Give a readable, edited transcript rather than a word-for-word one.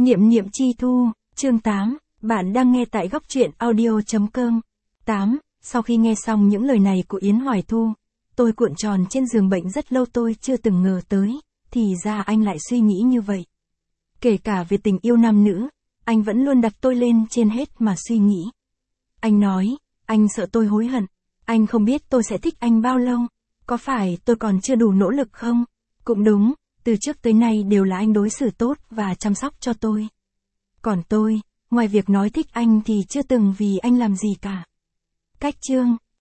Niệm niệm chi thu, chương 8, bạn đang nghe tại góc truyện audio.com. 8. Sau khi nghe xong những lời này của Yến Hoài Thu, tôi cuộn tròn trên giường bệnh rất lâu, tôi chưa từng ngờ tới, thì ra anh lại suy nghĩ như vậy. Kể cả về tình yêu nam nữ, anh vẫn luôn đặt tôi lên trên hết mà suy nghĩ. Anh nói, anh sợ tôi hối hận, anh không biết tôi sẽ thích anh bao lâu, có phải tôi còn chưa đủ nỗ lực không? Cũng đúng, từ trước tới nay đều là anh đối xử tốt và chăm sóc cho tôi. Còn tôi, ngoài việc nói thích anh thì chưa từng vì anh làm gì cả. Cách chương,